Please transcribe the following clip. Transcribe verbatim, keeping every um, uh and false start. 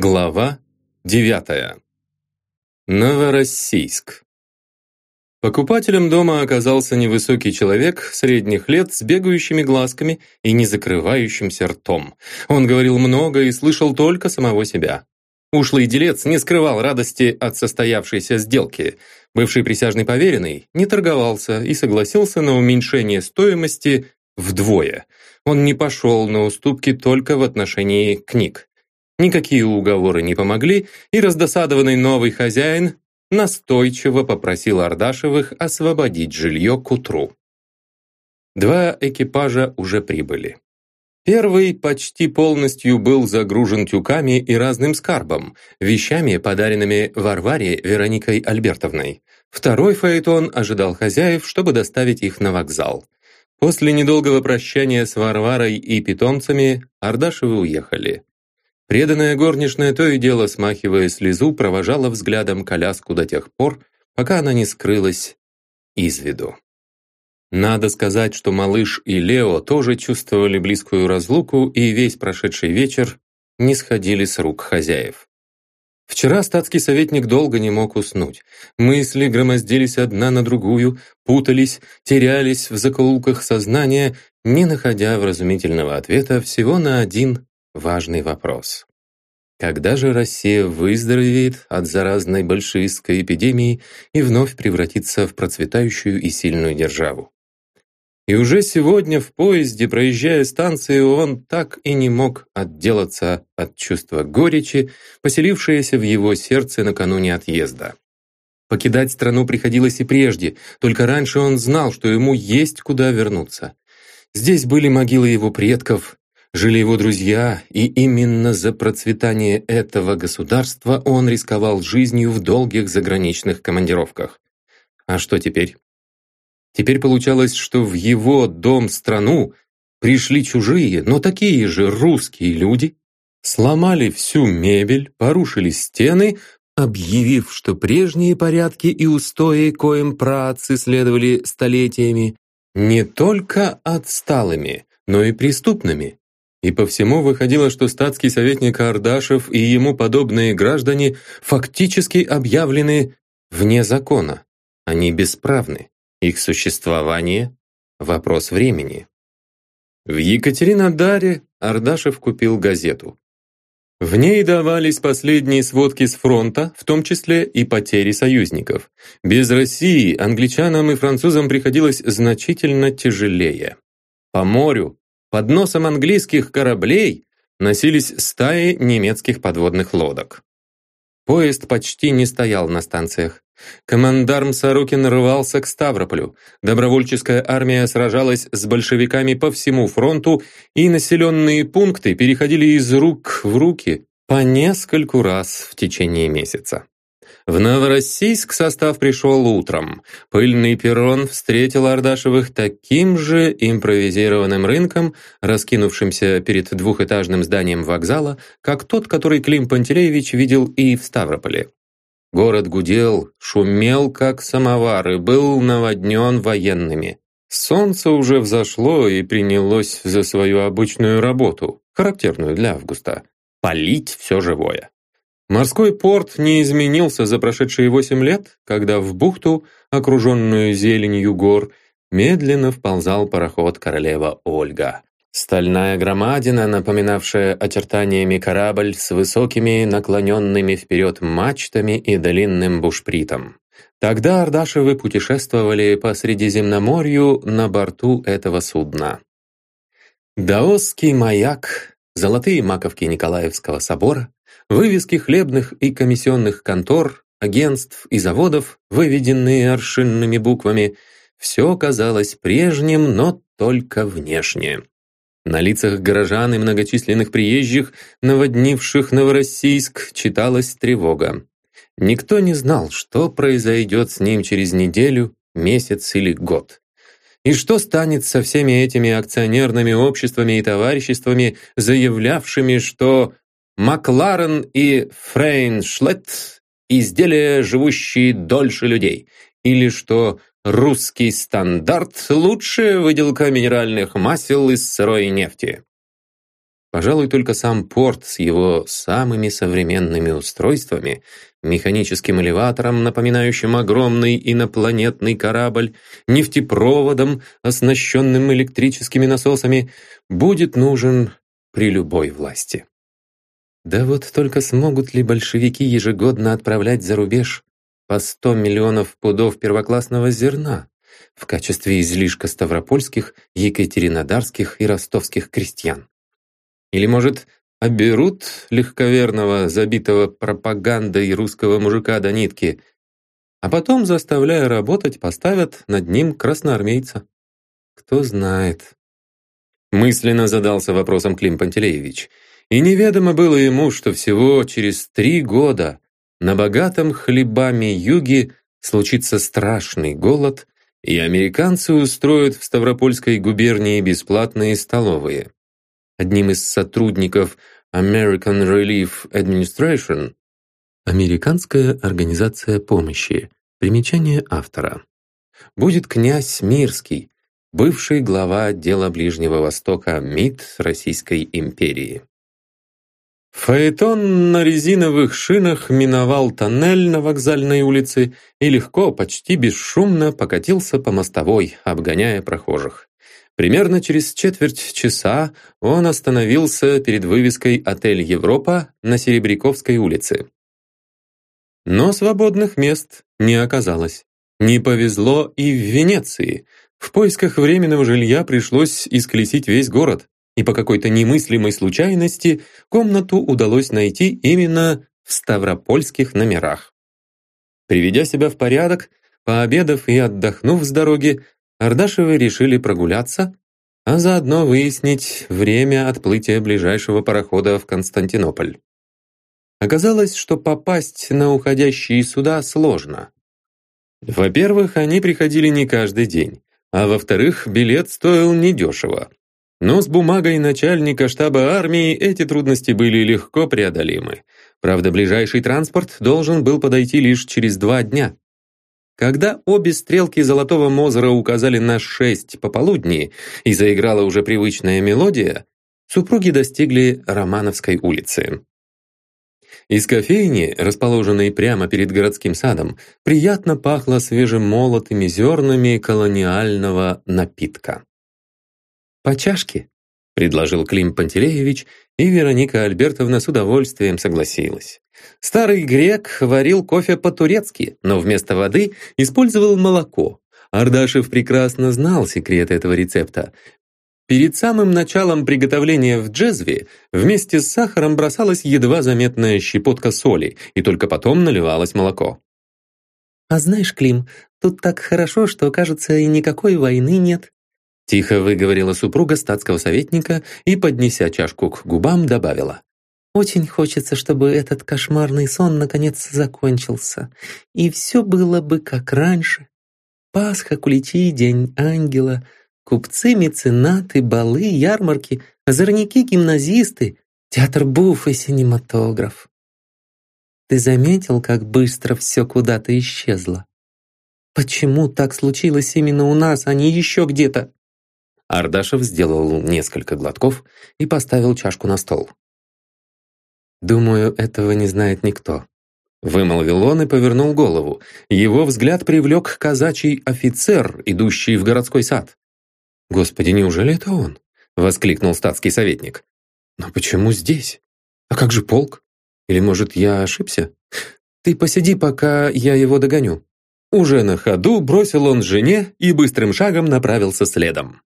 Глава девятая. Новороссийск. Покупателем дома оказался невысокий человек средних лет с бегающими глазками и не закрывающимся ртом. Он говорил много и слышал только самого себя. Ушлый делец не скрывал радости от состоявшейся сделки. Бывший присяжный поверенный не торговался и согласился на уменьшение стоимости вдвое. Он не пошел на уступки только в отношении книг. Никакие уговоры не помогли, и раздосадованный новый хозяин настойчиво попросил Ардашевых освободить жилье к утру. Два экипажа уже прибыли. Первый почти полностью был загружен тюками и разным скарбом, вещами, подаренными Варваре Вероникой Альбертовной. Второй фаэтон ожидал хозяев, чтобы доставить их на вокзал. После недолгого прощания с Варварой и питомцами Ардашевы уехали. Преданная горничная, то и дело смахивая слезу, провожала взглядом коляску до тех пор, пока она не скрылась из виду. Надо сказать, что малыш и Лео тоже чувствовали близкую разлуку и весь прошедший вечер не сходили с рук хозяев. Вчера статский советник долго не мог уснуть. Мысли громоздились одна на другую, путались, терялись в закоулках сознания, не находя вразумительного ответа всего на один важный вопрос. Когда же Россия выздоровеет от заразной большевистской эпидемии и вновь превратится в процветающую и сильную державу? И уже сегодня в поезде, проезжая станции, он так и не мог отделаться от чувства горечи, поселившееся в его сердце накануне отъезда. Покидать страну приходилось и прежде, только раньше он знал, что ему есть куда вернуться. Здесь были могилы его предков, жили его друзья, и именно за процветание этого государства он рисковал жизнью в долгих заграничных командировках. А что теперь? Теперь получалось, что в его дом-страну пришли чужие, но такие же русские люди, сломали всю мебель, порушили стены, объявив, что прежние порядки и устои, коим праотцы следовали столетиями, не только отсталыми, но и преступными. И по всему выходило, что статский советник Ардашев и ему подобные граждане фактически объявлены вне закона. Они бесправны. Их существование – вопрос времени. В Екатеринодаре Ардашев купил газету. В ней давались последние сводки с фронта, в том числе и потери союзников. Без России англичанам и французам приходилось значительно тяжелее. По морю, под носом английских кораблей, носились стаи немецких подводных лодок. Поезд почти не стоял на станциях. Командарм Сорокин рвался к Ставрополю. Добровольческая армия сражалась с большевиками по всему фронту, и населенные пункты переходили из рук в руки по нескольку раз в течение месяца. В Новороссийск состав пришел утром. Пыльный перрон встретил Ардашевых таким же импровизированным рынком, раскинувшимся перед двухэтажным зданием вокзала, как тот, который Клим Пантелеевич видел и в Ставрополе. Город гудел, шумел, как самовар, и был наводнен военными. Солнце уже взошло и принялось за свою обычную работу, характерную для августа – палить все живое. Морской порт не изменился за прошедшие восемь лет, когда в бухту, окруженную зеленью гор, медленно вползал пароход «Королева Ольга». Стальная громадина, напоминавшая очертаниями корабль с высокими наклоненными вперед мачтами и длинным бушпритом. Тогда Ардашевы путешествовали по Средиземноморью на борту этого судна. Даосский маяк, золотые маковки Николаевского собора, вывески хлебных и комиссионных контор, агентств и заводов, выведенные аршинными буквами, все казалось прежним, но только внешне. На лицах горожан и многочисленных приезжих, наводнивших Новороссийск, читалась тревога. Никто не знал, что произойдет с ним через неделю, месяц или год. И что станет со всеми этими акционерными обществами и товариществами, заявлявшими, что Макларен и Фрейншлет – изделия, живущие дольше людей, или что русский стандарт – лучшая выделка минеральных масел из сырой нефти. Пожалуй, только сам порт с его самыми современными устройствами, механическим элеватором, напоминающим огромный инопланетный корабль, нефтепроводом, оснащенным электрическими насосами, будет нужен при любой власти. Да вот только смогут ли большевики ежегодно отправлять за рубеж по сто миллионов пудов первоклассного зерна в качестве излишка ставропольских, екатеринодарских и ростовских крестьян? Или, может, оберут легковерного, забитого пропагандой русского мужика до нитки, а потом, заставляя работать, поставят над ним красноармейца? Кто знает. Мысленно задался вопросом Клим Пантелеевич. И неведомо было ему, что всего через три года на богатом хлебами юге случится страшный голод, и американцы устроят в Ставропольской губернии бесплатные столовые. Одним из сотрудников American Relief Administration, Американская организация помощи, примечание автора, будет князь Мирский, бывший глава отдела Ближнего Востока МИД Российской империи. Фаэтон на резиновых шинах миновал тоннель на Вокзальной улице и легко, почти бесшумно покатился по мостовой, обгоняя прохожих. Примерно через четверть часа он остановился перед вывеской «Отель Европа» на Серебряковской улице. Но свободных мест не оказалось. Не повезло и в Венеции. В поисках временного жилья пришлось исколесить весь город, и по какой-то немыслимой случайности комнату удалось найти именно в ставропольских номерах. Приведя себя в порядок, пообедав и отдохнув с дороги, Ардашевы решили прогуляться, а заодно выяснить время отплытия ближайшего парохода в Константинополь. Оказалось, что попасть на уходящие суда сложно. Во-первых, они приходили не каждый день, а во-вторых, билет стоил недешево. Но с бумагой начальника штаба армии эти трудности были легко преодолимы. Правда, ближайший транспорт должен был подойти лишь через два дня. Когда обе стрелки Золотого Мозера указали на шесть пополудни и заиграла уже привычная мелодия, супруги достигли Романовской улицы. Из кофейни, расположенной прямо перед городским садом, приятно пахло свежемолотыми зернами колониального напитка. «По чашке?» — предложил Клим Пантелеевич, и Вероника Альбертовна с удовольствием согласилась. Старый грек варил кофе по-турецки, но вместо воды использовал молоко. Ардашев прекрасно знал секрет этого рецепта. Перед самым началом приготовления в джезве вместе с сахаром бросалась едва заметная щепотка соли, и только потом наливалось молоко. «А знаешь, Клим, тут так хорошо, что, кажется, и никакой войны нет», тихо выговорила супруга статского советника и, поднеся чашку к губам, добавила. «Очень хочется, чтобы этот кошмарный сон наконец закончился, и все было бы как раньше. Пасха, куличи, День ангела, купцы, меценаты, балы, ярмарки, озорники, гимназисты, театр буф и синематограф. Ты заметил, как быстро все куда-то исчезло? Почему так случилось именно у нас, а не еще где-то?» Ардашев сделал несколько глотков и поставил чашку на стол. «Думаю, этого не знает никто», — вымолвил он и повернул голову. Его взгляд привлек казачий офицер, идущий в городской сад. «Господи, неужели это он?» — воскликнул статский советник. «Но почему здесь? А как же полк? Или, может, я ошибся? Ты посиди, пока я его догоню». Уже на ходу бросил он жене и быстрым шагом направился следом.